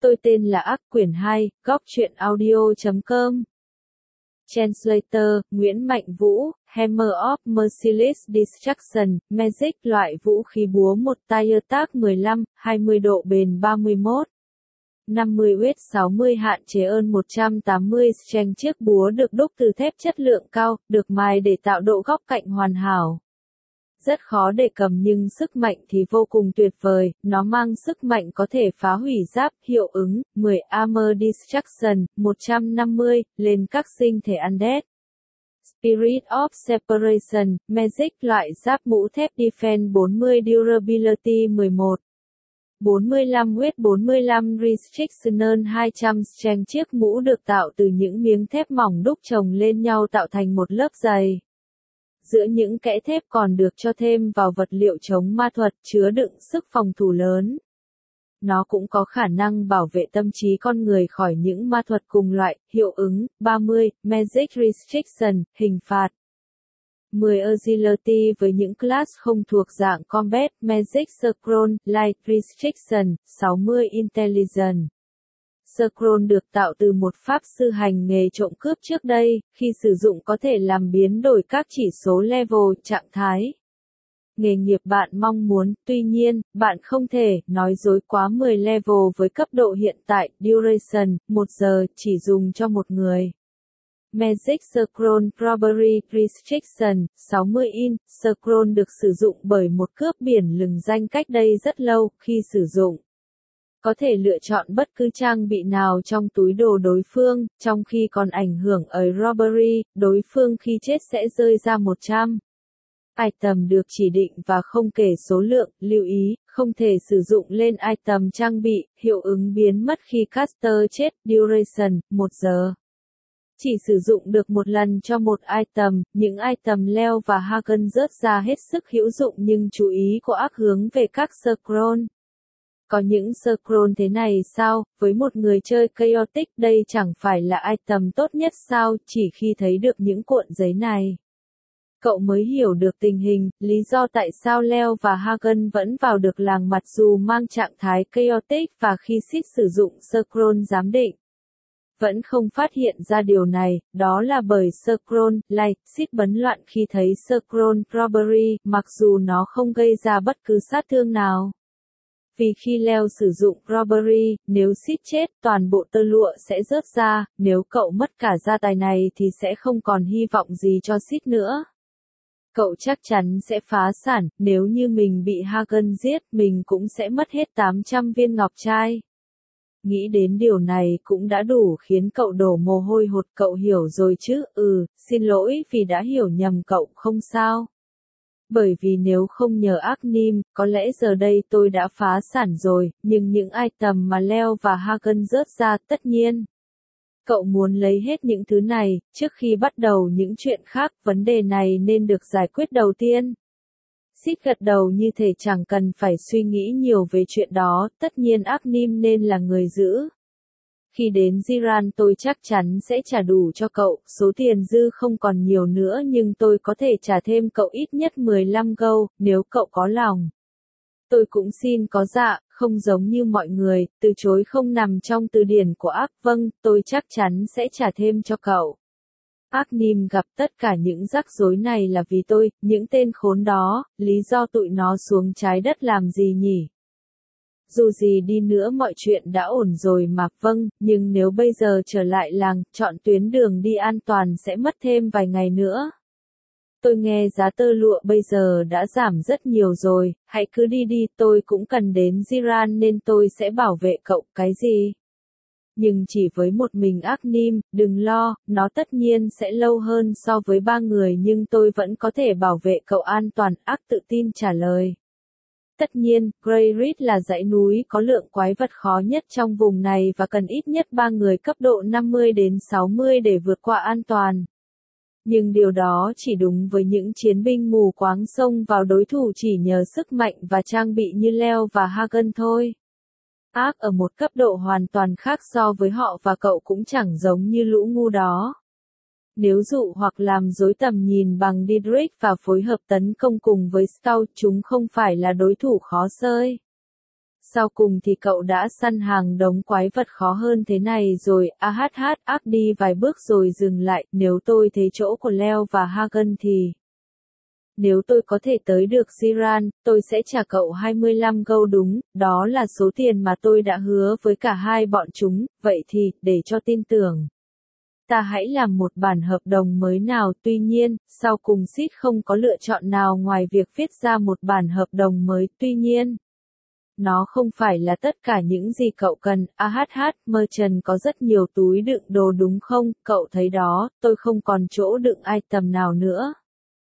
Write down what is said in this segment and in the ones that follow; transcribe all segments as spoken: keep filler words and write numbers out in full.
Tôi tên là Ác, quyển hai, góc truyện audio chấm com. Translator, Nguyễn Mạnh Vũ, Hammer of Merciless Destruction, Magic, loại vũ khí búa một tay tác mười lăm, hai mươi độ bền ba mươi mốt. năm mươi weight sáu mươi hạn chế ơn một trăm tám mươi strength. Chiếc búa được đúc từ thép chất lượng cao, được mài để tạo độ góc cạnh hoàn hảo. Rất khó để cầm nhưng sức mạnh thì vô cùng tuyệt vời, nó mang sức mạnh có thể phá hủy giáp, hiệu ứng, mười Armor Destruction, một trăm năm mươi, lên các sinh thể undead. Spirit of Separation, Magic, loại giáp mũ thép Defense bốn mươi Durability mười một. bốn mươi lăm weight bốn mươi lăm Restriction hai trăm strength. Chiếc mũ được tạo từ những miếng thép mỏng đúc chồng lên nhau tạo thành một lớp dày. Giữa những kẽ thép còn được cho thêm vào vật liệu chống ma thuật, chứa đựng sức phòng thủ lớn. Nó cũng có khả năng bảo vệ tâm trí con người khỏi những ma thuật cùng loại. Hiệu ứng, ba mươi, Magic Restriction, hình phạt. mười Agility với những class không thuộc dạng Combat, Magic Scroll, Light Restriction, sáu mươi Intelligence. Scroll được tạo từ một pháp sư hành nghề trộm cướp trước đây, khi sử dụng có thể làm biến đổi các chỉ số level, trạng thái. Nghề nghiệp bạn mong muốn, tuy nhiên, bạn không thể nói dối quá mười level với cấp độ hiện tại. Duration, một giờ, chỉ dùng cho một người. Magic Scroll Robbery Restriction, sáu mươi in. Scroll được sử dụng bởi một cướp biển lừng danh cách đây rất lâu. Khi sử dụng, có thể lựa chọn bất cứ trang bị nào trong túi đồ đối phương, trong khi còn ảnh hưởng ở robbery, đối phương khi chết sẽ rơi ra một trăm. Item được chỉ định và không kể số lượng, lưu ý, không thể sử dụng lên item trang bị, hiệu ứng biến mất khi caster chết. Duration, một giờ. Chỉ sử dụng được một lần cho một item, những item leo và Hagen rớt ra hết sức hữu dụng nhưng chú ý của ác hướng về các scroll. Có những scroll thế này sao, với một người chơi chaotic đây chẳng phải là item tốt nhất sao, chỉ khi thấy được những cuộn giấy này. Cậu mới hiểu được tình hình, lý do tại sao Leo và Hagen vẫn vào được làng mặc dù mang trạng thái chaotic và khi Sid sử dụng scroll giám định. Vẫn không phát hiện ra điều này, đó là bởi scroll, light, Sid bấn loạn khi thấy scroll robbery, mặc dù nó không gây ra bất cứ sát thương nào. Vì khi Leo sử dụng robbery, nếu Sid chết, toàn bộ tơ lụa sẽ rớt ra, nếu cậu mất cả gia tài này thì sẽ không còn hy vọng gì cho Sid nữa. Cậu chắc chắn sẽ phá sản, nếu như mình bị Hagen giết, mình cũng sẽ mất hết tám trăm viên ngọc trai. Nghĩ đến điều này cũng đã đủ khiến cậu đổ mồ hôi hột. Cậu hiểu rồi chứ? Ừ, xin lỗi vì đã hiểu nhầm cậu, không sao. Bởi vì nếu không nhờ Arnim, có lẽ giờ đây tôi đã phá sản rồi, nhưng những item mà Leo và Hagen rớt ra, tất nhiên. Cậu muốn lấy hết những thứ này, trước khi bắt đầu những chuyện khác, vấn đề này nên được giải quyết đầu tiên. Sid gật đầu như thể chẳng cần phải suy nghĩ nhiều về chuyện đó, tất nhiên Arnim nên là người giữ. Khi đến Ziran tôi chắc chắn sẽ trả đủ cho cậu, số tiền dư không còn nhiều nữa nhưng tôi có thể trả thêm cậu ít nhất mười lăm gold, nếu cậu có lòng. Tôi cũng xin có dạ, không giống như mọi người, từ chối không nằm trong từ điển của ác, vâng, tôi chắc chắn sẽ trả thêm cho cậu. Arnim gặp tất cả những rắc rối này là vì tôi, những tên khốn đó, lý do tụi nó xuống trái đất làm gì nhỉ? Dù gì đi nữa mọi chuyện đã ổn rồi mà, vâng, nhưng nếu bây giờ trở lại làng, chọn tuyến đường đi an toàn sẽ mất thêm vài ngày nữa. Tôi nghe giá tơ lụa bây giờ đã giảm rất nhiều rồi, hãy cứ đi đi, tôi cũng cần đến Ziran nên tôi sẽ bảo vệ cậu, cái gì? Nhưng chỉ với một mình Arnim, đừng lo, nó tất nhiên sẽ lâu hơn so với ba người nhưng tôi vẫn có thể bảo vệ cậu an toàn, Ác tự tin trả lời. Tất nhiên, Grey Ridge là dãy núi có lượng quái vật khó nhất trong vùng này và cần ít nhất ba người cấp độ năm mươi đến sáu mươi để vượt qua an toàn. Nhưng điều đó chỉ đúng với những chiến binh mù quáng xông vào đối thủ chỉ nhờ sức mạnh và trang bị như Leo và Hagen thôi. Ác ở một cấp độ hoàn toàn khác so với họ và cậu cũng chẳng giống như lũ ngu đó. Nếu dụ hoặc làm dối tầm nhìn bằng Didrik và phối hợp tấn công cùng với Scout, chúng không phải là đối thủ khó xơi. sau cùng thì cậu đã săn hàng đống quái vật khó hơn thế này rồi. A hát hát, ác đi vài bước rồi dừng lại, nếu tôi thấy chỗ của Leo và Hagen thì... Nếu tôi có thể tới được Ziran, tôi sẽ trả cậu hai mươi lăm gâu đúng, đó là số tiền mà tôi đã hứa với cả hai bọn chúng, vậy thì, để cho tin tưởng. Ta hãy làm một bản hợp đồng mới nào. Tuy nhiên, sau cùng Sid không có lựa chọn nào ngoài việc viết ra một bản hợp đồng mới. Tuy nhiên, nó không phải là tất cả những gì cậu cần. A hát hát, Merchant có rất nhiều túi đựng đồ đúng không? Cậu thấy đó, tôi không còn chỗ đựng item nào nữa.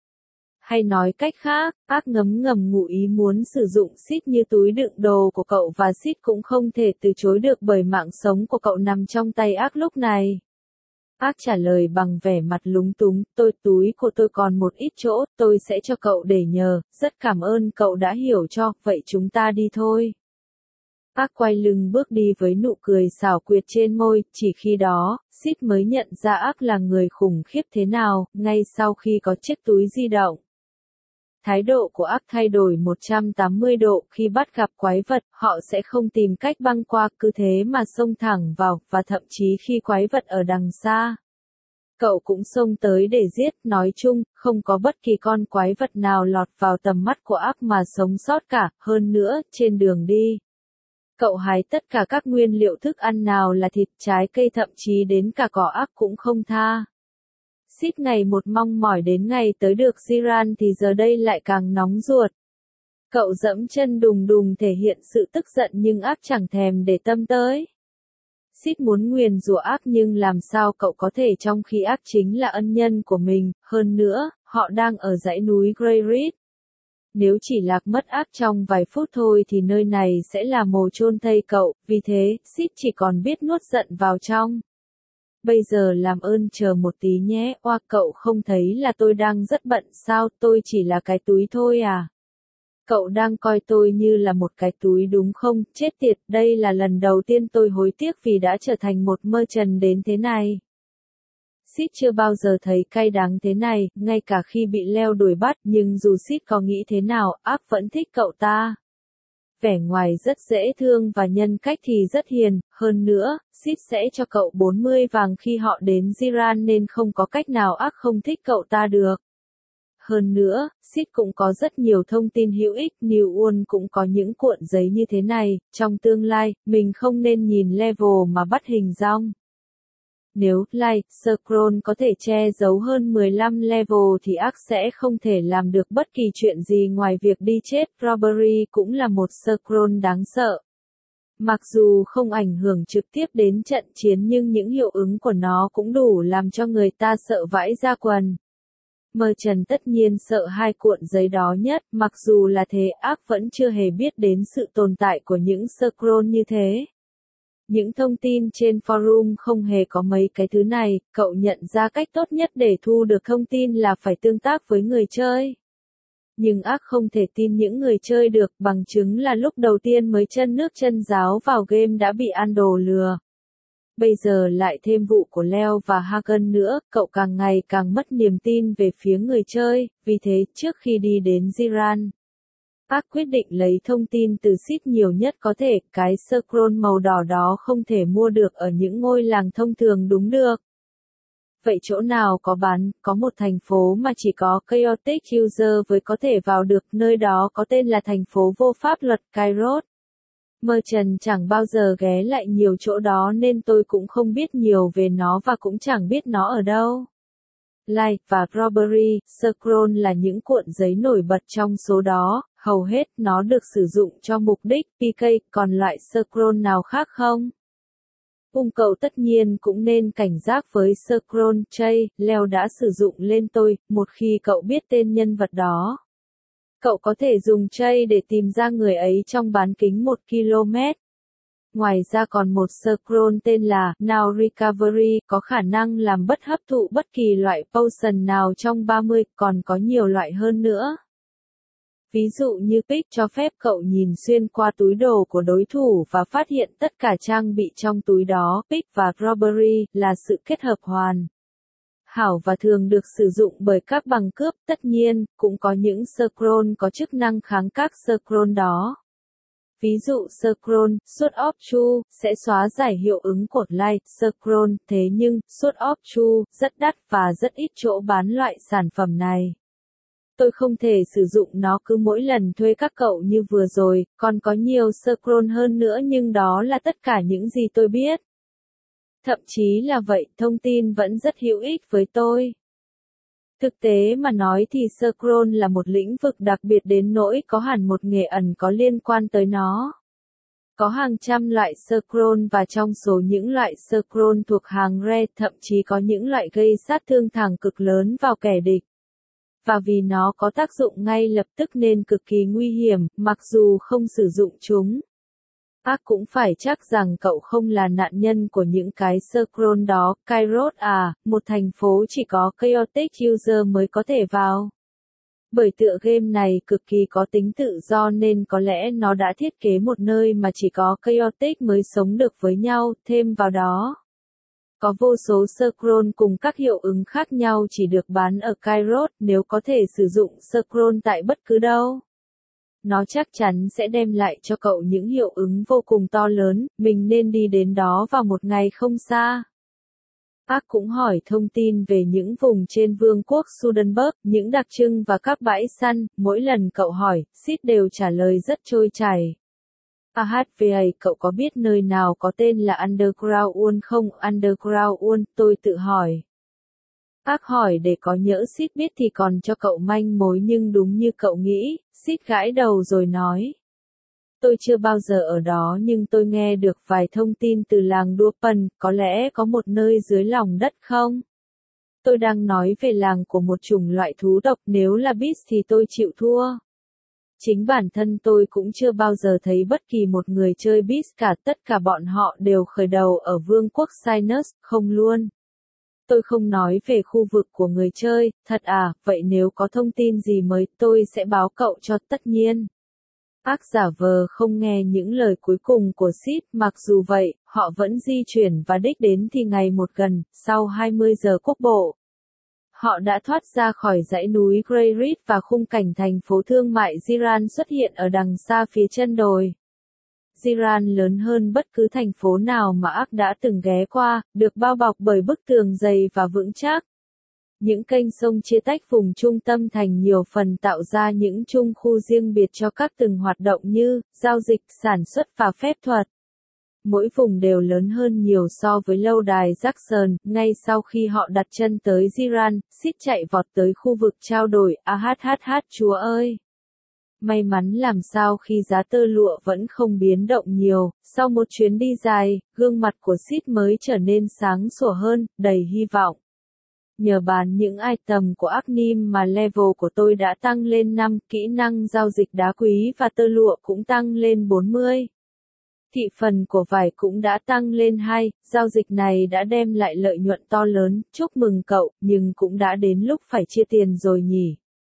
Hay nói cách khác, ác ngấm ngầm ngụ ý muốn sử dụng Sid như túi đựng đồ của cậu và Sid cũng không thể từ chối được bởi mạng sống của cậu nằm trong tay ác lúc này. Ác trả lời bằng vẻ mặt lúng túng, tôi túi của tôi còn một ít chỗ, tôi sẽ cho cậu để nhờ, rất cảm ơn cậu đã hiểu cho, vậy chúng ta đi thôi. Ác quay lưng bước đi với nụ cười xảo quyệt trên môi, chỉ khi đó, Sid mới nhận ra ác là người khủng khiếp thế nào, ngay sau khi có chiếc túi di động. Thái độ của ác thay đổi một trăm tám mươi độ, khi bắt gặp quái vật, họ sẽ không tìm cách băng qua, cứ thế mà xông thẳng vào, và thậm chí khi quái vật ở đằng xa. Cậu cũng xông tới để giết, nói chung, không có bất kỳ con quái vật nào lọt vào tầm mắt của ác mà sống sót cả, hơn nữa, trên đường đi. Cậu hái tất cả các nguyên liệu thức ăn nào là thịt, trái cây thậm chí đến cả cỏ ác cũng không tha. Sid ngày một mong mỏi đến ngày tới được Ziran thì giờ đây lại càng nóng ruột. Cậu dẫm chân đùng đùng thể hiện sự tức giận nhưng ác chẳng thèm để tâm tới. Sid muốn nguyền rủa ác nhưng làm sao cậu có thể trong khi ác chính là ân nhân của mình, hơn nữa, họ đang ở dãy núi Grey Ridge. Nếu chỉ lạc mất ác trong vài phút thôi thì nơi này sẽ là mồ chôn thây cậu, vì thế, Sid chỉ còn biết nuốt giận vào trong. Bây giờ làm ơn chờ một tí nhé, oa cậu không thấy là tôi đang rất bận sao, tôi chỉ là cái túi thôi à. Cậu đang coi tôi như là một cái túi đúng không, chết tiệt, đây là lần đầu tiên tôi hối tiếc vì đã trở thành một merchant đến thế này. Sid chưa bao giờ thấy cay đắng thế này, ngay cả khi bị Leo đuổi bắt, nhưng dù Sid có nghĩ thế nào, ác vẫn thích cậu ta. Vẻ ngoài rất dễ thương và nhân cách thì rất hiền, hơn nữa, Sid sẽ cho cậu bốn mươi vàng khi họ đến Ziran nên không có cách nào ác không thích cậu ta được. Hơn nữa, Sid cũng có rất nhiều thông tin hữu ích, New One cũng có những cuộn giấy như thế này, trong tương lai, mình không nên nhìn level mà bắt hình dong. Nếu, like, scroll có thể che giấu hơn mười lăm level thì ác sẽ không thể làm được bất kỳ chuyện gì ngoài việc đi chết. Robbery cũng là một scroll đáng sợ. Mặc dù không ảnh hưởng trực tiếp đến trận chiến nhưng những hiệu ứng của nó cũng đủ làm cho người ta sợ vãi ra quần. Merchant tất nhiên sợ hai cuộn giấy đó nhất, mặc dù là thế ác vẫn chưa hề biết đến sự tồn tại của những scroll như thế. Những thông tin trên forum không hề có mấy cái thứ này, cậu nhận ra cách tốt nhất để thu được thông tin là phải tương tác với người chơi. Nhưng ác không thể tin những người chơi được, bằng chứng là lúc đầu tiên mới chân nước chân ráo vào game đã bị ăn đồ lừa. Bây giờ lại thêm vụ của Leo và Hagen nữa, cậu càng ngày càng mất niềm tin về phía người chơi, vì thế trước khi đi đến Ziran, ác quyết định lấy thông tin từ Sid nhiều nhất có thể, cái scroll màu đỏ đó không thể mua được ở những ngôi làng thông thường đúng được. Vậy chỗ nào có bán, có một thành phố mà chỉ có chaotic user với có thể vào được, nơi đó có tên là thành phố vô pháp luật Kairos. Merchant chẳng bao giờ ghé lại nhiều chỗ đó nên tôi cũng không biết nhiều về nó và cũng chẳng biết nó ở đâu. Like và Robbery, scroll là những cuộn giấy nổi bật trong số đó, hầu hết nó được sử dụng cho mục đích pê ca, còn loại scroll nào khác không? Ung cậu tất nhiên cũng nên cảnh giác với scroll Jay, Leo đã sử dụng lên tôi, một khi cậu biết tên nhân vật đó. Cậu có thể dùng Jay để tìm ra người ấy trong bán kính một ki lô mét. Ngoài ra còn một scroll tên là Now Recovery có khả năng làm bất hấp thụ bất kỳ loại potion nào trong ba mươi, còn có nhiều loại hơn nữa. Ví dụ như Pick cho phép cậu nhìn xuyên qua túi đồ của đối thủ và phát hiện tất cả trang bị trong túi đó. Pick và Robbery là sự kết hợp hoàn hảo và thường được sử dụng bởi các băng cướp, tất nhiên, cũng có những scroll có chức năng kháng các scroll đó. Ví dụ scroll, suốt off chu, sẽ xóa giải hiệu ứng cột like, scroll, thế nhưng, suốt off chu, rất đắt và rất ít chỗ bán loại sản phẩm này. Tôi không thể sử dụng nó cứ mỗi lần thuê các cậu như vừa rồi, còn có nhiều scroll hơn nữa nhưng đó là tất cả những gì tôi biết. Thậm chí là vậy, thông tin vẫn rất hữu ích với tôi. Thực tế mà nói thì scroll là một lĩnh vực đặc biệt đến nỗi có hẳn một nghề ẩn có liên quan tới nó. Có hàng trăm loại scroll và trong số những loại scroll thuộc hàng rare thậm chí có những loại gây sát thương thẳng cực lớn vào kẻ địch. Và vì nó có tác dụng ngay lập tức nên cực kỳ nguy hiểm, mặc dù không sử dụng chúng. Ác cũng phải chắc rằng cậu không là nạn nhân của những cái scroll đó. Kairos à, một thành phố chỉ có chaotic user mới có thể vào. Bởi tựa game này cực kỳ có tính tự do nên có lẽ nó đã thiết kế một nơi mà chỉ có chaotic mới sống được với nhau, thêm vào đó. Có vô số scroll cùng các hiệu ứng khác nhau chỉ được bán ở Kairos, nếu có thể sử dụng scroll tại bất cứ đâu. Nó chắc chắn sẽ đem lại cho cậu những hiệu ứng vô cùng to lớn, mình nên đi đến đó vào một ngày không xa. Ác cũng hỏi thông tin về những vùng trên vương quốc Sudenburg, những đặc trưng và các bãi săn, mỗi lần cậu hỏi, Sid đều trả lời rất trôi chảy. a hát vê, cậu có biết nơi nào có tên là Underground World không? Underground World, tôi tự hỏi. Ác hỏi để có nhỡ Sid biết thì còn cho cậu manh mối nhưng đúng như cậu nghĩ, Sid gãi đầu rồi nói. Tôi chưa bao giờ ở đó nhưng tôi nghe được vài thông tin từ làng Durpan, có lẽ có một nơi dưới lòng đất không? Tôi đang nói về làng của một chủng loại thú độc, nếu là Beast thì tôi chịu thua. Chính bản thân tôi cũng chưa bao giờ thấy bất kỳ một người chơi Beast cả, tất cả bọn họ đều khởi đầu ở vương quốc Sinus, không luôn. Tôi không nói về khu vực của người chơi, thật à, vậy nếu có thông tin gì mới tôi sẽ báo cậu cho tất nhiên. Ác giả vờ không nghe những lời cuối cùng của Sid, mặc dù vậy, họ vẫn di chuyển và đích đến thì ngày một gần, sau hai mươi giờ quốc bộ. Họ đã thoát ra khỏi dãy núi Grey Ridge và khung cảnh thành phố thương mại Ziran xuất hiện ở đằng xa phía chân đồi. Ziran lớn hơn bất cứ thành phố nào mà Ác đã từng ghé qua, được bao bọc bởi bức tường dày và vững chắc. Những kênh sông chia tách vùng trung tâm thành nhiều phần tạo ra những chung khu riêng biệt cho các từng hoạt động như giao dịch, sản xuất và phép thuật. Mỗi vùng đều lớn hơn nhiều so với lâu đài Jackson. Ngay sau khi họ đặt chân tới Ziran, Sid chạy vọt tới khu vực trao đổi. A hát hát hát, chúa ơi! May mắn làm sao khi giá tơ lụa vẫn không biến động nhiều, sau một chuyến đi dài, gương mặt của Sid mới trở nên sáng sủa hơn, đầy hy vọng. Nhờ bán những item của Acnim mà level của tôi đã tăng lên năm, kỹ năng giao dịch đá quý và tơ lụa cũng tăng lên bốn mươi. Thị phần của vải cũng đã tăng lên hai, giao dịch này đã đem lại lợi nhuận to lớn, chúc mừng cậu, nhưng cũng đã đến lúc phải chia tiền rồi nhỉ.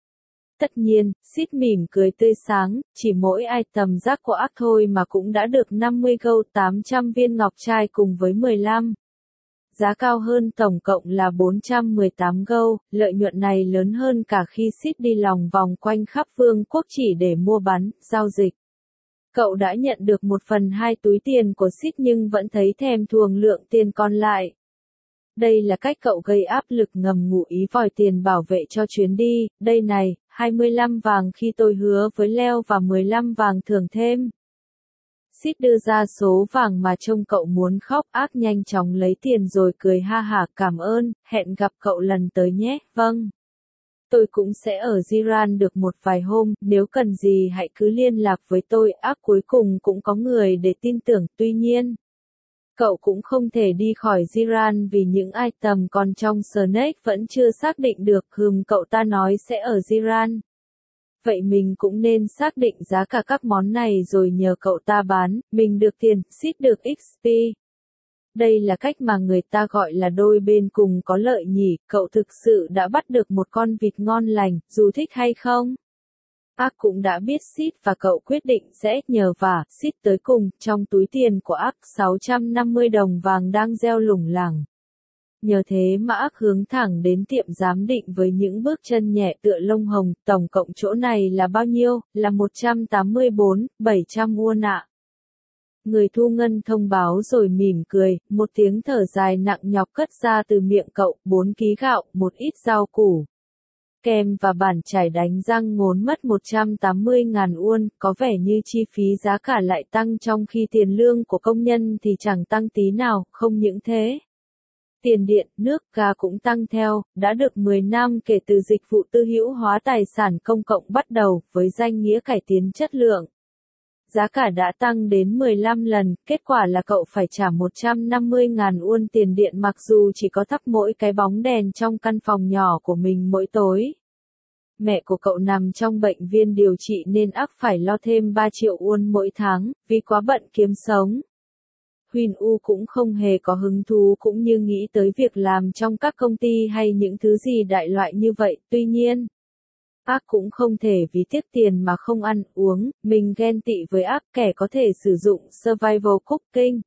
Tất nhiên, Sid mỉm cười tươi sáng, chỉ mỗi item rác của Ác thôi mà cũng đã được năm mươi gold, tám trăm viên ngọc trai cùng với mười lăm. Giá cao hơn tổng cộng là bốn trăm mười tám gold, lợi nhuận này lớn hơn cả khi Sid đi lòng vòng quanh khắp vương quốc chỉ để mua bán, giao dịch. Cậu đã nhận được một phần hai túi tiền của Sid nhưng vẫn thấy thèm thuồng lượng tiền còn lại. Đây là cách cậu gây áp lực ngầm ngụ ý vòi tiền bảo vệ cho chuyến đi, đây này, hai mươi lăm vàng khi tôi hứa với Leo và mười lăm vàng thưởng thêm. Sid đưa ra số vàng mà trông cậu muốn khóc. Ác nhanh chóng lấy tiền rồi cười ha hả, cảm ơn, hẹn gặp cậu lần tới nhé, vâng. Tôi cũng sẽ ở Ziran được một vài hôm, nếu cần gì hãy cứ liên lạc với tôi. Ác cuối cùng cũng có người để tin tưởng, tuy nhiên. Cậu cũng không thể đi khỏi Ziran vì những item còn trong Snake vẫn chưa xác định được, hừm cậu ta nói sẽ ở Ziran. Vậy mình cũng nên xác định giá cả các món này rồi nhờ cậu ta bán, mình được tiền, Sid được ích pê. Đây là cách mà người ta gọi là đôi bên cùng có lợi nhỉ, cậu thực sự đã bắt được một con vịt ngon lành, dù thích hay không. Ác cũng đã biết Sid và cậu quyết định sẽ nhờ vả Sid tới cùng, trong túi tiền của Ác sáu trăm năm mươi đồng vàng đang gieo lủng lẳng. Nhờ thế mà ác hướng thẳng đến tiệm giám định với những bước chân nhẹ tựa lông hồng, tổng cộng chỗ này là bao nhiêu, là một trăm tám mươi bốn, bảy trăm won ạ. Người thu ngân thông báo rồi mỉm cười, một tiếng thở dài nặng nhọc cất ra từ miệng cậu, bốn ký gạo, một ít rau củ. Kem và bàn chải đánh răng ngốn mất một trăm tám mươi ngàn won, có vẻ như chi phí giá cả lại tăng trong khi tiền lương của công nhân thì chẳng tăng tí nào, không những thế. Tiền điện, nước, ga cũng tăng theo, đã được mười năm kể từ dịch vụ tư hữu hóa tài sản công cộng bắt đầu, với danh nghĩa cải tiến chất lượng. Giá cả đã tăng đến mười lăm lần, kết quả là cậu phải trả một trăm năm mươi ngàn won tiền điện mặc dù chỉ có thắp mỗi cái bóng đèn trong căn phòng nhỏ của mình mỗi tối. Mẹ của cậu nằm trong bệnh viện điều trị nên ắt phải lo thêm ba triệu won mỗi tháng, vì quá bận kiếm sống. Huyên U cũng không hề có hứng thú cũng như nghĩ tới việc làm trong các công ty hay những thứ gì đại loại như vậy, tuy nhiên. Ác cũng không thể vì tiếc tiền mà không ăn, uống, mình ghen tị với ác kẻ có thể sử dụng survival cooking.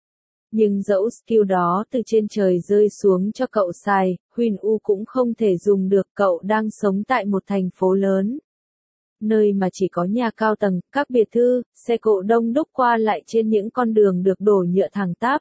Nhưng dẫu skill đó từ trên trời rơi xuống cho cậu xài, Huyên U cũng không thể dùng được, cậu đang sống tại một thành phố lớn. Nơi mà chỉ có nhà cao tầng, các biệt thự, xe cộ đông đúc qua lại trên những con đường được đổ nhựa thẳng tắp.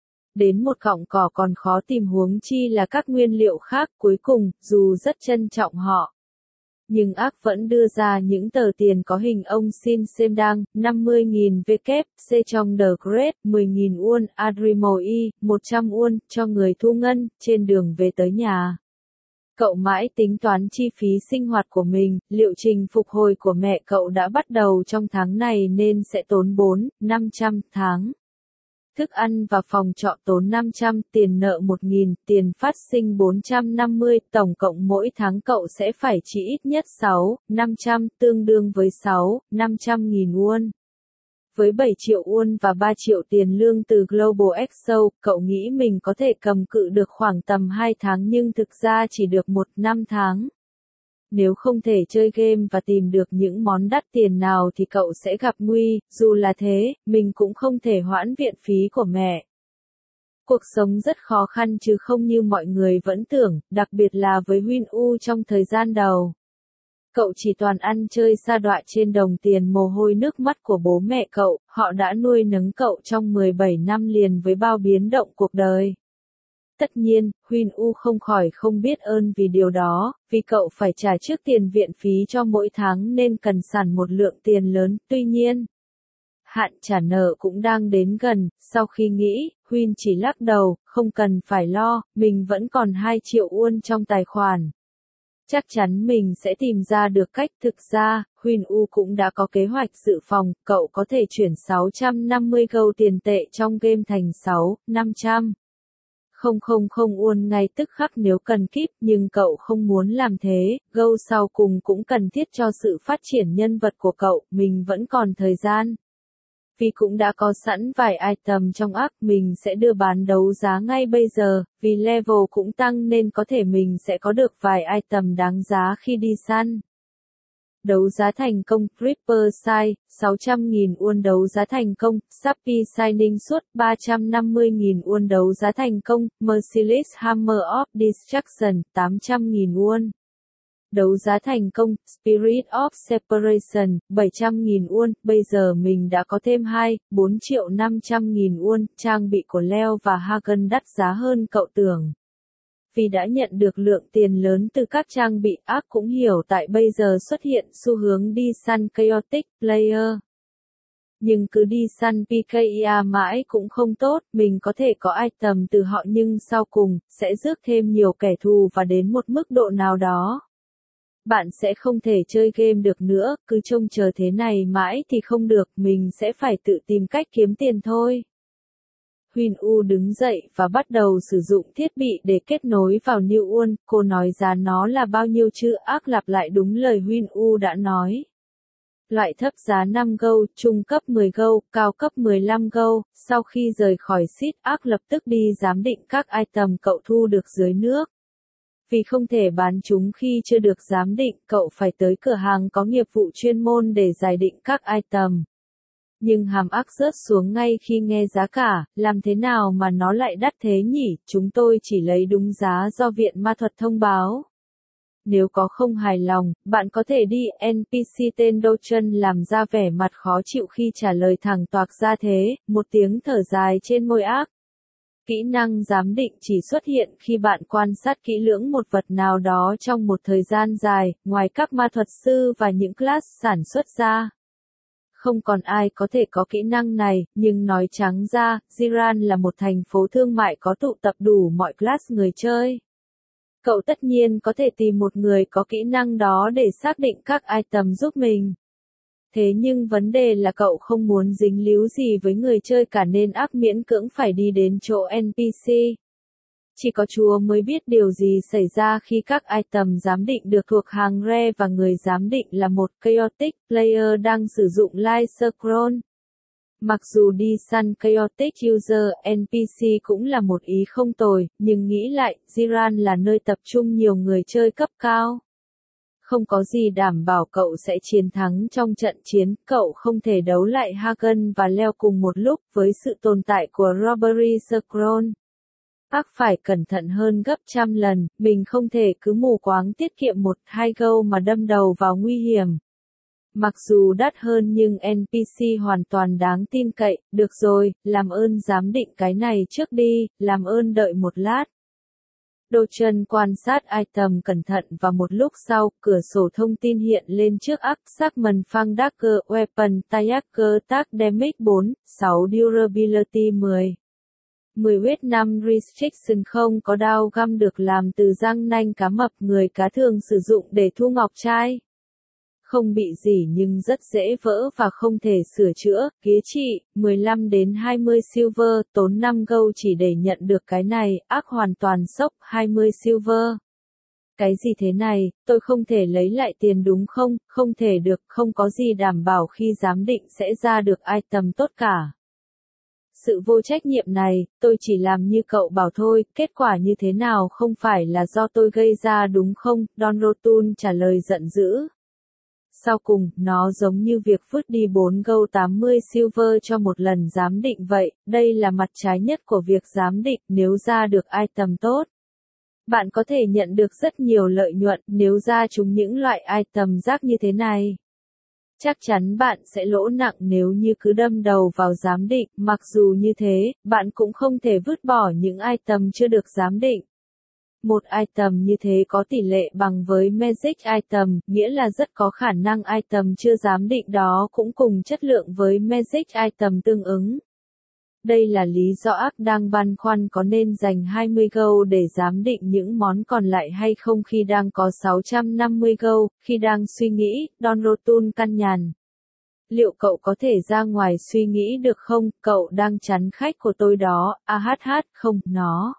Đến một cọng cỏ còn khó tìm huống chi là các nguyên liệu khác, cuối cùng, dù rất trân trọng họ. Nhưng ác vẫn đưa ra những tờ tiền có hình ông Shin Semdang, năm mươi nghìn W, C trong The Great, mười nghìn won, Adrimoi, một trăm won, cho người thu ngân, trên đường về tới nhà. Cậu mãi tính toán chi phí sinh hoạt của mình, liệu trình phục hồi của mẹ cậu đã bắt đầu trong tháng này nên sẽ tốn bốn, năm trăm tháng. Thức ăn và phòng trọ tốn năm trăm, tiền nợ một nghìn, tiền phát sinh bốn trăm năm mươi, tổng cộng mỗi tháng cậu sẽ phải chi ít nhất sáu, năm trăm, tương đương với sáu, năm trăm nghìn won. Với bảy triệu won và ba triệu tiền lương từ Global Exo, cậu nghĩ mình có thể cầm cự được khoảng tầm hai tháng nhưng thực ra chỉ được một năm tháng. Nếu không thể chơi game và tìm được những món đắt tiền nào thì cậu sẽ gặp nguy, dù là thế, mình cũng không thể hoãn viện phí của mẹ. Cuộc sống rất khó khăn chứ không như mọi người vẫn tưởng, đặc biệt là với Huyên U trong thời gian đầu. Cậu chỉ toàn ăn chơi sa đọa trên đồng tiền mồ hôi nước mắt của bố mẹ cậu, họ đã nuôi nấng cậu trong mười bảy năm liền với bao biến động cuộc đời. Tất nhiên, Huyên U không khỏi không biết ơn vì điều đó, vì cậu phải trả trước tiền viện phí cho mỗi tháng nên cần sẵn một lượng tiền lớn, tuy nhiên. Hạn trả nợ cũng đang đến gần, sau khi nghĩ, Huyên chỉ lắc đầu, không cần phải lo, mình vẫn còn hai triệu won trong tài khoản. Chắc chắn mình sẽ tìm ra được cách, thực ra, Huyên U cũng đã có kế hoạch dự phòng, cậu có thể chuyển sáu trăm năm mươi gâu tiền tệ trong game thành sáu, năm trăm. Không không không won ngay tức khắc nếu cần kíp, nhưng cậu không muốn làm thế, gâu sau cùng cũng cần thiết cho sự phát triển nhân vật của cậu, mình vẫn còn thời gian. Vì cũng đã có sẵn vài item trong app mình sẽ đưa bán đấu giá ngay bây giờ, vì level cũng tăng nên có thể mình sẽ có được vài item đáng giá khi đi săn. Đấu giá thành công, Ripper Sai, sáu trăm nghìn won đấu giá thành công, Sappy Shining suốt ba trăm năm mươi nghìn won đấu giá thành công, Merciless Hammer of Destruction, tám trăm nghìn won. Đấu giá thành công, Spirit of Separation, bảy trăm nghìn won, bây giờ mình đã có thêm hai, bốn triệu năm trăm nghìn won, trang bị của Leo và Hagen đắt giá hơn cậu tưởng. Vì đã nhận được lượng tiền lớn từ các trang bị, ác cũng hiểu tại bây giờ xuất hiện xu hướng đi săn Chaotic Player. Nhưng cứ đi săn pê ca e a mãi cũng không tốt, mình có thể có item từ họ nhưng sau cùng, sẽ rước thêm nhiều kẻ thù và đến một mức độ nào đó. Bạn sẽ không thể chơi game được nữa, cứ trông chờ thế này mãi thì không được, mình sẽ phải tự tìm cách kiếm tiền thôi. Huyên U đứng dậy và bắt đầu sử dụng thiết bị để kết nối vào New Won, cô nói giá nó là bao nhiêu chứ, ác lặp lại đúng lời Huyên U đã nói. Loại thấp giá năm gâu, trung cấp mười gâu, cao cấp mười lăm gâu, sau khi rời khỏi site ác lập tức đi giám định các item cậu thu được dưới nước. Vì không thể bán chúng khi chưa được giám định, cậu phải tới cửa hàng có nghiệp vụ chuyên môn để giải định các item. Nhưng hàm ác rớt xuống ngay khi nghe giá cả, làm thế nào mà nó lại đắt thế nhỉ, chúng tôi chỉ lấy đúng giá do Viện Ma thuật thông báo. Nếu có không hài lòng, bạn có thể đi, en pê xê tên Dochan làm ra vẻ mặt khó chịu khi trả lời thẳng toạc ra thế, một tiếng thở dài trên môi ác. Kỹ năng giám định chỉ xuất hiện khi bạn quan sát kỹ lưỡng một vật nào đó trong một thời gian dài, ngoài các ma thuật sư và những class sản xuất ra. Không còn ai có thể có kỹ năng này, nhưng nói trắng ra, Ziran là một thành phố thương mại có tụ tập đủ mọi class người chơi. Cậu tất nhiên có thể tìm một người có kỹ năng đó để xác định các item giúp mình. Thế nhưng vấn đề là cậu không muốn dính líu gì với người chơi cả nên ác miễn cưỡng phải đi đến chỗ en pê xê. Chỉ có Chúa mới biết điều gì xảy ra khi các item giám định được thuộc hàng rare và người giám định là một chaotic player đang sử dụng light scroll. Mặc dù đi săn chaotic user, en pê xê cũng là một ý không tồi, nhưng nghĩ lại, Ziran là nơi tập trung nhiều người chơi cấp cao. Không có gì đảm bảo cậu sẽ chiến thắng trong trận chiến, cậu không thể đấu lại Hagen và Leo cùng một lúc với sự tồn tại của Robbery Scroll. Ác phải cẩn thận hơn gấp trăm lần, mình không thể cứ mù quáng tiết kiệm một hai câu mà đâm đầu vào nguy hiểm. Mặc dù đắt hơn nhưng en pê xê hoàn toàn đáng tin cậy, được rồi, làm ơn giám định cái này trước đi, làm ơn đợi một lát. Dochan quan sát item cẩn thận và một lúc sau, cửa sổ thông tin hiện lên trước ác Sagman Fang Dagger Weapon Tiger Tag Damage bốn, sáu Durability mười. mười huyết năm Restriction không có đao găm được làm từ răng nanh cá mập người cá thường sử dụng để thu ngọc trai. Không bị gì nhưng rất dễ vỡ và không thể sửa chữa, kía trị, mười lăm đến hai mươi silver, tốn năm gold chỉ để nhận được cái này, ác hoàn toàn sốc, hai mươi silver. Cái gì thế này, tôi không thể lấy lại tiền đúng không, không thể được, không có gì đảm bảo khi giám định sẽ ra được item tốt cả. Sự vô trách nhiệm này, tôi chỉ làm như cậu bảo thôi, kết quả như thế nào không phải là do tôi gây ra đúng không, Don Rotun trả lời giận dữ. Sau cùng, nó giống như việc vứt đi bốn gold tám mươi silver cho một lần giám định vậy, đây là mặt trái nhất của việc giám định, nếu ra được item tốt. Bạn có thể nhận được rất nhiều lợi nhuận nếu ra chúng những loại item rác như thế này. Chắc chắn bạn sẽ lỗ nặng nếu như cứ đâm đầu vào giám định, mặc dù như thế, bạn cũng không thể vứt bỏ những item chưa được giám định. Một item như thế có tỷ lệ bằng với magic item, nghĩa là rất có khả năng item chưa giám định đó cũng cùng chất lượng với magic item tương ứng. Đây là lý do ác đang băn khoăn có nên dành hai mươi gold để giám định những món còn lại hay không khi đang có sáu trăm năm mươi gold, khi đang suy nghĩ, Don Rotun căn nhằn. Liệu cậu có thể ra ngoài suy nghĩ được không, cậu đang chắn khách của tôi đó, a hát hát, không, nó.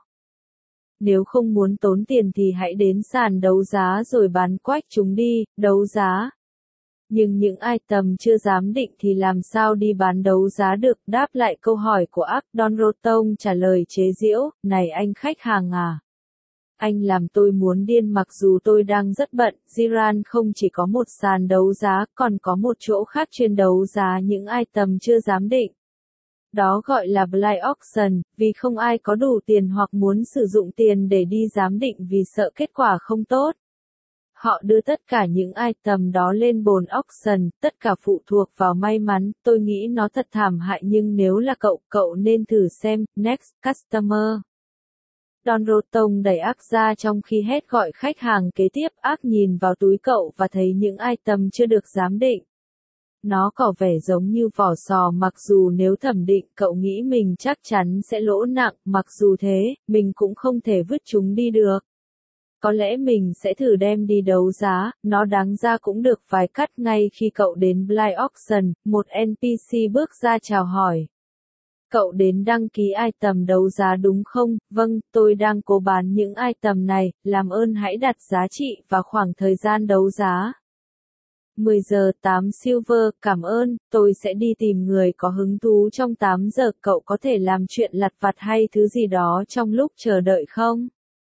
Nếu không muốn tốn tiền thì hãy đến sàn đấu giá rồi bán quách chúng đi, đấu giá. Nhưng những item chưa giám định thì làm sao đi bán đấu giá được, đáp lại câu hỏi của ác, Don Roton trả lời chế giễu, này anh khách hàng à. Anh làm tôi muốn điên mặc dù tôi đang rất bận, Ziran không chỉ có một sàn đấu giá, còn có một chỗ khác chuyên đấu giá những item chưa giám định. Đó gọi là Blind Auction, vì không ai có đủ tiền hoặc muốn sử dụng tiền để đi giám định vì sợ kết quả không tốt. Họ đưa tất cả những item đó lên bồn auction, tất cả phụ thuộc vào may mắn, tôi nghĩ nó thật thảm hại nhưng nếu là cậu, cậu nên thử xem, next customer. Don Roton đẩy ác ra trong khi hét gọi khách hàng kế tiếp, ác nhìn vào túi cậu và thấy những item chưa được giám định. Nó có vẻ giống như vỏ sò mặc dù nếu thẩm định cậu nghĩ mình chắc chắn sẽ lỗ nặng, mặc dù thế, mình cũng không thể vứt chúng đi được. Có lẽ mình sẽ thử đem đi đấu giá, nó đáng ra cũng được vài cắt ngay khi cậu đến Blind Auction, một en pê xê bước ra chào hỏi. Cậu đến đăng ký item đấu giá đúng không? Vâng, tôi đang cố bán những item này, làm ơn hãy đặt giá trị và khoảng thời gian đấu giá. mười giờ tám silver, cảm ơn, tôi sẽ đi tìm người có hứng thú trong tám giờ, cậu có thể làm chuyện lặt vặt hay thứ gì đó trong lúc chờ đợi không?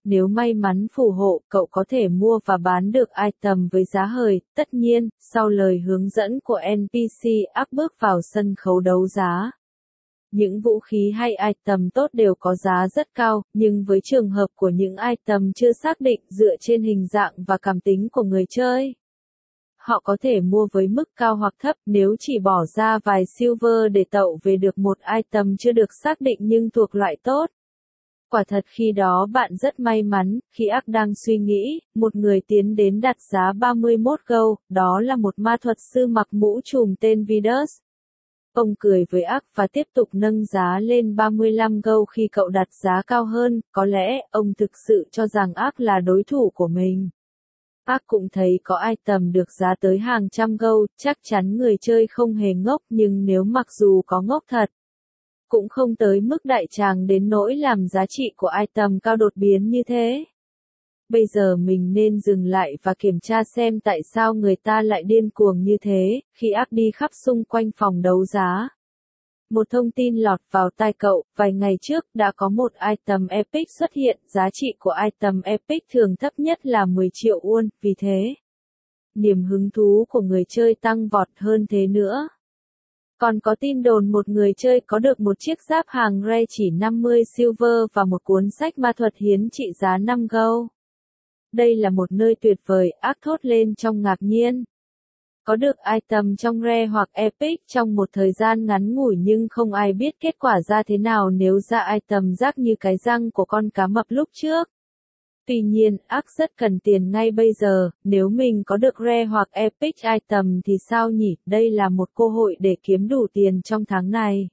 Nếu may mắn phù hộ, cậu có thể mua và bán được item với giá hời. Tất nhiên, sau lời hướng dẫn của en pê xê, ác bước vào sân khấu đấu giá. Những vũ khí hay item tốt đều có giá rất cao, nhưng với trường hợp của những item chưa xác định dựa trên hình dạng và cảm tính của người chơi, họ có thể mua với mức cao hoặc thấp. Nếu chỉ bỏ ra vài silver để tậu về được một item chưa được xác định nhưng thuộc loại tốt, quả thật khi đó bạn rất may mắn. Khi ác đang suy nghĩ, một người tiến đến đặt giá ba mươi mốt gold, đó là một ma thuật sư mặc mũ trùm tên Vidas. Ông cười với ác và tiếp tục nâng giá lên ba mươi lăm gold khi cậu đặt giá cao hơn. Có lẽ, ông thực sự cho rằng ác là đối thủ của mình. Ác cũng thấy có item được giá tới hàng trăm gold, chắc chắn người chơi không hề ngốc, nhưng nếu mặc dù có ngốc thật, cũng không tới mức đại tràng đến nỗi làm giá trị của item cao đột biến như thế. Bây giờ mình nên dừng lại và kiểm tra xem tại sao người ta lại điên cuồng như thế. Khi ác đi khắp xung quanh phòng đấu giá, một thông tin lọt vào tai cậu. Vài ngày trước đã có một item epic xuất hiện. Giá trị của item epic thường thấp nhất là mười triệu won, vì thế niềm hứng thú của người chơi tăng vọt hơn thế nữa. Còn có tin đồn một người chơi có được một chiếc giáp hàng rare chỉ năm mươi silver và một cuốn sách ma thuật hiến trị giá năm gold. Đây là một nơi tuyệt vời, ác thốt lên trong ngạc nhiên. Có được item trong rare hoặc epic trong một thời gian ngắn ngủi nhưng không ai biết kết quả ra thế nào nếu ra item rác như cái răng của con cá mập lúc trước. Tuy nhiên, ác rất cần tiền ngay bây giờ. Nếu mình có được rare hoặc epic item thì sao nhỉ? Đây là một cơ hội để kiếm đủ tiền trong tháng này.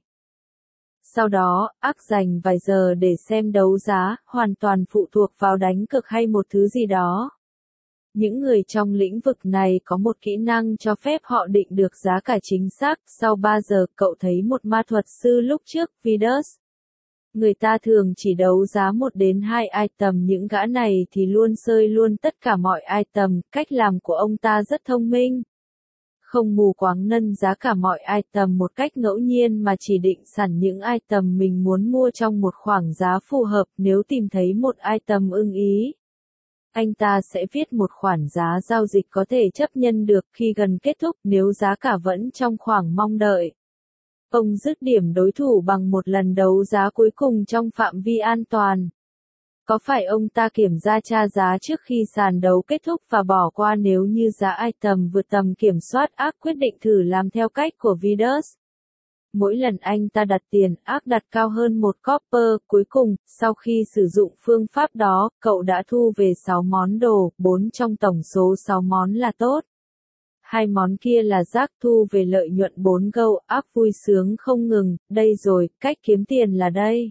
Sau đó, ác dành vài giờ để xem đấu giá, hoàn toàn phụ thuộc vào đánh cược hay một thứ gì đó. Những người trong lĩnh vực này có một kỹ năng cho phép họ định được giá cả chính xác. Sau ba giờ, cậu thấy một ma thuật sư lúc trước, Vidas. Người ta thường chỉ đấu giá một đến hai item, những gã này thì luôn xơi luôn tất cả mọi item. Cách làm của ông ta rất thông minh. Không mù quáng nâng giá cả mọi item một cách ngẫu nhiên mà chỉ định sẵn những item mình muốn mua trong một khoảng giá phù hợp. Nếu tìm thấy một item ưng ý, anh ta sẽ viết một khoản giá giao dịch có thể chấp nhận được. Khi gần kết thúc, nếu giá cả vẫn trong khoảng mong đợi, ông dứt điểm đối thủ bằng một lần đấu giá cuối cùng trong phạm vi an toàn. Có phải ông ta kiểm tra tra giá trước khi sàn đấu kết thúc và bỏ qua nếu như giá item vượt tầm kiểm soát? Ác quyết định thử làm theo cách của Vidas. Mỗi lần anh ta đặt tiền, ác đặt cao hơn một copper. Cuối cùng, sau khi sử dụng phương pháp đó, cậu đã thu về sáu món đồ, bốn trong tổng số sáu món là tốt. Hai món kia là rác, thu về lợi nhuận bốn gold. Ác vui sướng không ngừng. Đây rồi, cách kiếm tiền là đây.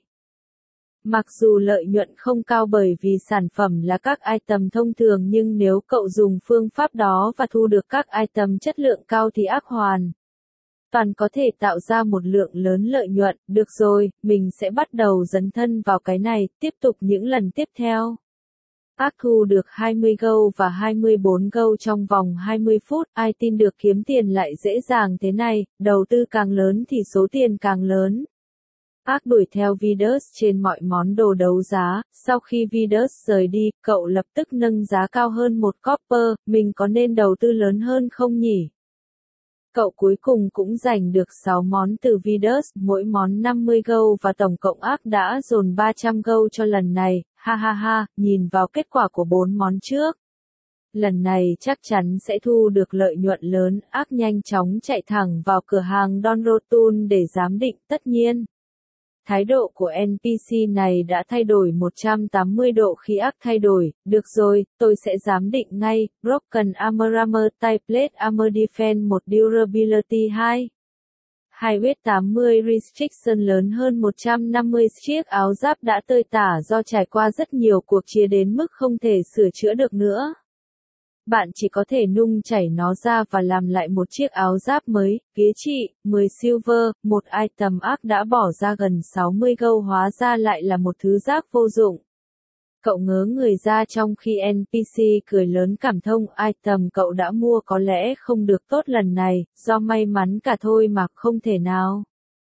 Mặc dù lợi nhuận không cao bởi vì sản phẩm là các item thông thường, nhưng nếu cậu dùng phương pháp đó và thu được các item chất lượng cao thì ác hoàn toàn có thể tạo ra một lượng lớn lợi nhuận. Được rồi, mình sẽ bắt đầu dấn thân vào cái này, tiếp tục những lần tiếp theo. Ác thu được hai mươi gold và hai mươi bốn gold trong vòng hai mươi phút. Ai tin được kiếm tiền lại dễ dàng thế này, đầu tư càng lớn thì số tiền càng lớn. Ác đuổi theo Vidas trên mọi món đồ đấu giá. Sau khi Vidas rời đi, cậu lập tức nâng giá cao hơn một copper. Mình có nên đầu tư lớn hơn không nhỉ? Cậu cuối cùng cũng giành được sáu món từ Vidas, mỗi món năm mươi gold và tổng cộng ác đã dồn ba trăm gold cho lần này. Ha ha ha, nhìn vào kết quả của bốn món trước, lần này chắc chắn sẽ thu được lợi nhuận lớn. Ác nhanh chóng chạy thẳng vào cửa hàng Don Rotun để giám định. Tất nhiên, thái độ của en pê xê này đã thay đổi một trăm tám mươi độ khi ác thay đổi. Được rồi, tôi sẽ giám định ngay. Broken Armor Armor Type Plate Armor Defense một Durability hai. hai weight tám mươi Restriction lớn hơn một trăm năm mươi. Chiếc áo giáp đã tơi tả do trải qua rất nhiều cuộc chiến đến mức không thể sửa chữa được nữa. Bạn chỉ có thể nung chảy nó ra và làm lại một chiếc áo giáp mới. Phía trị, mười silver, một item ác đã bỏ ra gần sáu mươi gold hóa ra lại là một thứ rác vô dụng. Cậu ngớ người ra trong khi en pê xê cười lớn cảm thông. Item cậu đã mua có lẽ không được tốt lần này, do may mắn cả thôi mà không thể nào.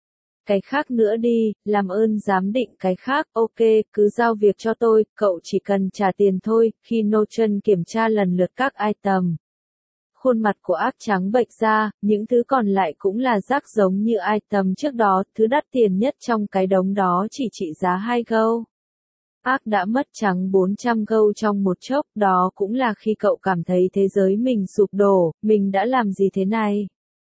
Cái khác nữa đi, làm ơn giám định cái khác, ok, cứ giao việc cho tôi, cậu chỉ cần trả tiền thôi. Khi Notion kiểm tra lần lượt các item, khuôn mặt của Ác trắng bệch ra, những thứ còn lại cũng là rác giống như item trước đó, thứ đắt tiền nhất trong cái đống đó chỉ trị giá hai gold. Ác đã mất trắng bốn trăm gold trong một chốc, đó cũng là khi cậu cảm thấy thế giới mình sụp đổ, mình đã làm gì thế này?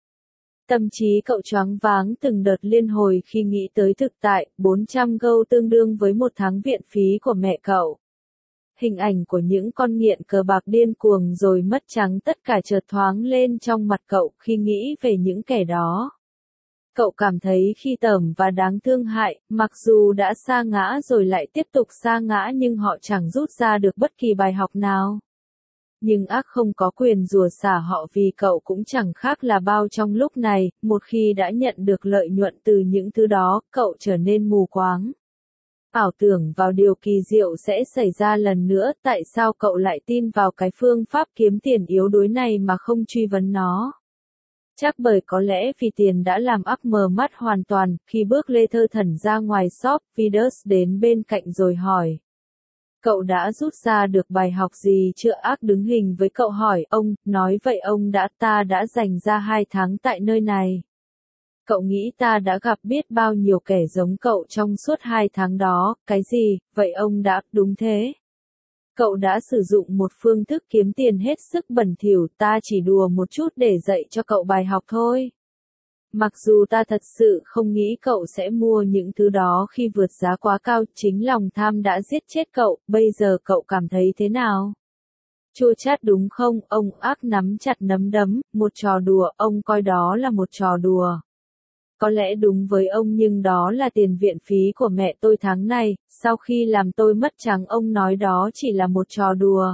Tâm trí cậu choáng váng từng đợt liên hồi khi nghĩ tới thực tại, bốn trăm gold tương đương với một tháng viện phí của mẹ cậu. Hình ảnh của những con nghiện cờ bạc điên cuồng rồi mất trắng tất cả chợt thoáng lên trong mặt cậu khi nghĩ về những kẻ đó. Cậu cảm thấy khi tởm và đáng thương hại, mặc dù đã sa ngã rồi lại tiếp tục sa ngã nhưng họ chẳng rút ra được bất kỳ bài học nào. Nhưng Ác không có quyền rủa xả họ vì cậu cũng chẳng khác là bao trong lúc này, một khi đã nhận được lợi nhuận từ những thứ đó, cậu trở nên mù quáng. Ảo tưởng vào điều kỳ diệu sẽ xảy ra lần nữa, tại sao cậu lại tin vào cái phương pháp kiếm tiền yếu đuối này mà không truy vấn nó? Chắc bởi có lẽ vì tiền đã làm Ác mờ mắt hoàn toàn, khi bước lê thơ thẩn ra ngoài shop, Vidas đến bên cạnh rồi hỏi. Cậu đã rút ra được bài học gì chưa? Ác đứng hình với cậu hỏi, ông, nói vậy ông đã, ta đã dành ra hai tháng tại nơi này. Cậu nghĩ ta đã gặp biết bao nhiêu kẻ giống cậu trong suốt hai tháng đó, cái gì, vậy ông đã, đúng thế. Cậu đã sử dụng một phương thức kiếm tiền hết sức bẩn thỉu, ta chỉ đùa một chút để dạy cho cậu bài học thôi. Mặc dù ta thật sự không nghĩ cậu sẽ mua những thứ đó khi vượt giá quá cao, chính lòng tham đã giết chết cậu, bây giờ cậu cảm thấy thế nào? Chua chát đúng không? Ông Ác nắm chặt nắm đấm, một trò đùa, ông coi đó là một trò đùa. Có lẽ đúng với ông nhưng đó là tiền viện phí của mẹ tôi tháng này, sau khi làm tôi mất trắng ông nói đó chỉ là một trò đùa.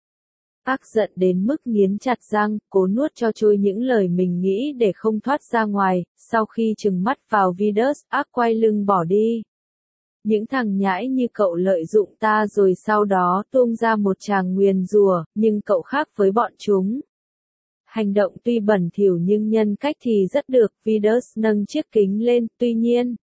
Ác giận đến mức nghiến chặt răng, cố nuốt cho trôi những lời mình nghĩ để không thoát ra ngoài, sau khi trừng mắt vào Vidas, Ác quay lưng bỏ đi. Những thằng nhãi như cậu lợi dụng ta rồi sau đó tuông ra một tràng nguyền rủa, nhưng cậu khác với bọn chúng. Hành động tuy bẩn thỉu nhưng nhân cách thì rất được, Vidas nâng chiếc kính lên, tuy nhiên.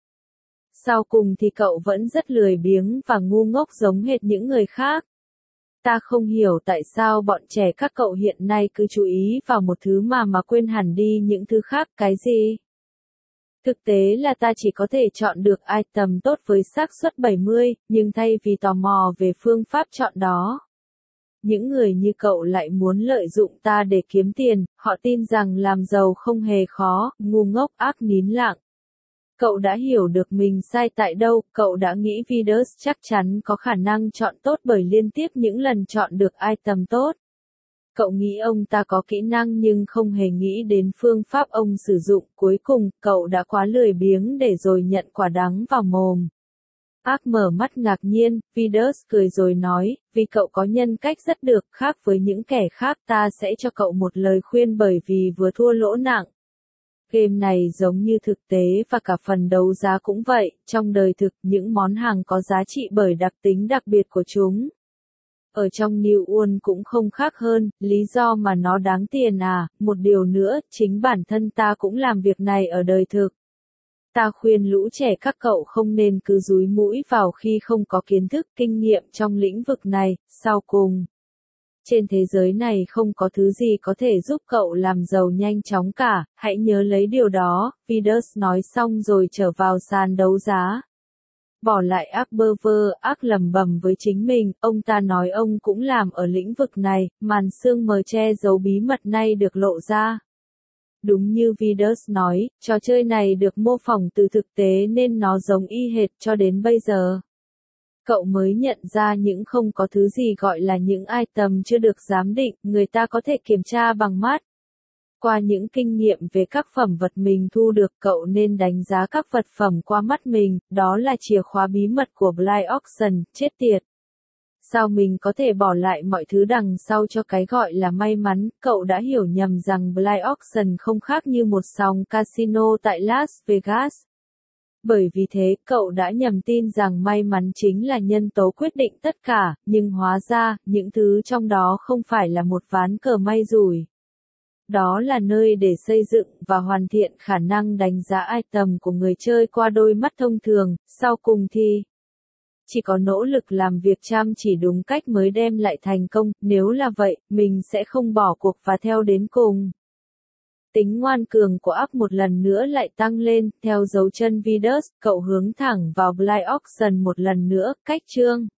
Sau cùng thì cậu vẫn rất lười biếng và ngu ngốc giống hệt những người khác. Ta không hiểu tại sao bọn trẻ các cậu hiện nay cứ chú ý vào một thứ mà mà quên hẳn đi những thứ khác, cái gì? Thực tế là ta chỉ có thể chọn được item tốt với xác suất bảy mươi, nhưng thay vì tò mò về phương pháp chọn đó. Những người như cậu lại muốn lợi dụng ta để kiếm tiền, họ tin rằng làm giàu không hề khó, ngu ngốc. Ác nín lặng. Cậu đã hiểu được mình sai tại đâu, cậu đã nghĩ Vidas chắc chắn có khả năng chọn tốt bởi liên tiếp những lần chọn được item tốt. Cậu nghĩ ông ta có kỹ năng nhưng không hề nghĩ đến phương pháp ông sử dụng, cuối cùng, cậu đã quá lười biếng để rồi nhận quả đắng vào mồm. Ác mở mắt ngạc nhiên, Vidas cười rồi nói, vì cậu có nhân cách rất được, khác với những kẻ khác ta sẽ cho cậu một lời khuyên bởi vì vừa thua lỗ nặng. Game này giống như thực tế và cả phần đấu giá cũng vậy, trong đời thực, những món hàng có giá trị bởi đặc tính đặc biệt của chúng. Ở trong New World cũng không khác hơn, lý do mà nó đáng tiền à, một điều nữa, chính bản thân ta cũng làm việc này ở đời thực. Ta khuyên lũ trẻ các cậu không nên cứ dúi mũi vào khi không có kiến thức, kinh nghiệm trong lĩnh vực này, sau cùng. Trên thế giới này không có thứ gì có thể giúp cậu làm giàu nhanh chóng cả, hãy nhớ lấy điều đó, Vidas nói xong rồi trở vào sàn đấu giá. Bỏ lại Ác bơ vơ, Ác lẩm bẩm với chính mình, ông ta nói ông cũng làm ở lĩnh vực này, màn sương mờ che giấu bí mật này được lộ ra. Đúng như Vidas nói, trò chơi này được mô phỏng từ thực tế nên nó giống y hệt cho đến bây giờ. Cậu mới nhận ra những không có thứ gì gọi là những item chưa được giám định, người ta có thể kiểm tra bằng mắt. Qua những kinh nghiệm về các phẩm vật mình thu được, cậu nên đánh giá các vật phẩm qua mắt mình, đó là chìa khóa bí mật của Blind Auction, chết tiệt. Sao mình có thể bỏ lại mọi thứ đằng sau cho cái gọi là may mắn, cậu đã hiểu nhầm rằng Blind Auction không khác như một sòng casino tại Las Vegas. Bởi vì thế, cậu đã nhầm tin rằng may mắn chính là nhân tố quyết định tất cả, nhưng hóa ra, những thứ trong đó không phải là một ván cờ may rủi. Đó là nơi để xây dựng và hoàn thiện khả năng đánh giá item của người chơi qua đôi mắt thông thường, sau cùng thì chỉ có nỗ lực làm việc chăm chỉ đúng cách mới đem lại thành công, nếu là vậy, mình sẽ không bỏ cuộc và theo đến cùng. Tính ngoan cường của app một lần nữa lại tăng lên, theo dấu chân Vidas, cậu hướng thẳng vào Blind Auction một lần nữa, cách chương.